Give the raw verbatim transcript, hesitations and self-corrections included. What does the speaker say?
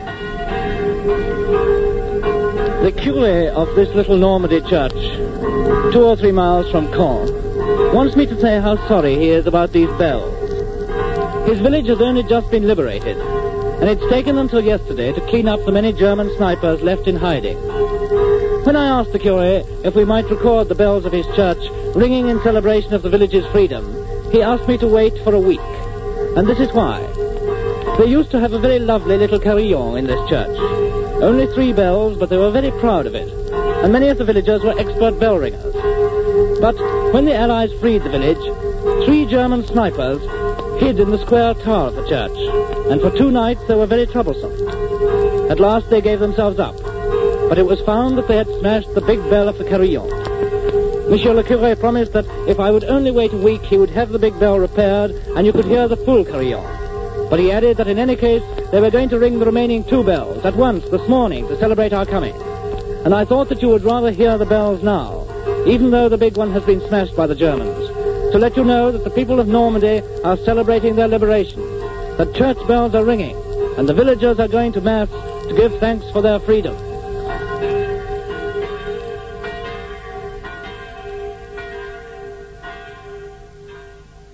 The curé of this little Normandy church, two or three miles from Caen, wants me to say how sorry he is about these bells. His village has only just been liberated, and it's taken until yesterday to clean up the many German snipers left in hiding. When I asked the curé if we might record the bells of his church ringing in celebration of the village's freedom, he asked me to wait for a week. And this is why. They used to have a very lovely little carillon in this church. Only three bells, but they were very proud of it. And many of the villagers were expert bell ringers. But when the Allies freed the village, three German snipers hid in the square tower of the church. And for two nights they were very troublesome. At last they gave themselves up. But it was found that they had smashed the big bell of the carillon. Monsieur le Curé promised that if I would only wait a week, he would have the big bell repaired, and you could hear the full carillon. But he added that in any case, they were going to ring the remaining two bells at once this morning to celebrate our coming. And I thought that you would rather hear the bells now, even though the big one has been smashed by the Germans, to let you know that the people of Normandy are celebrating their liberation, that church bells are ringing, and the villagers are going to Mass to give thanks for their freedom.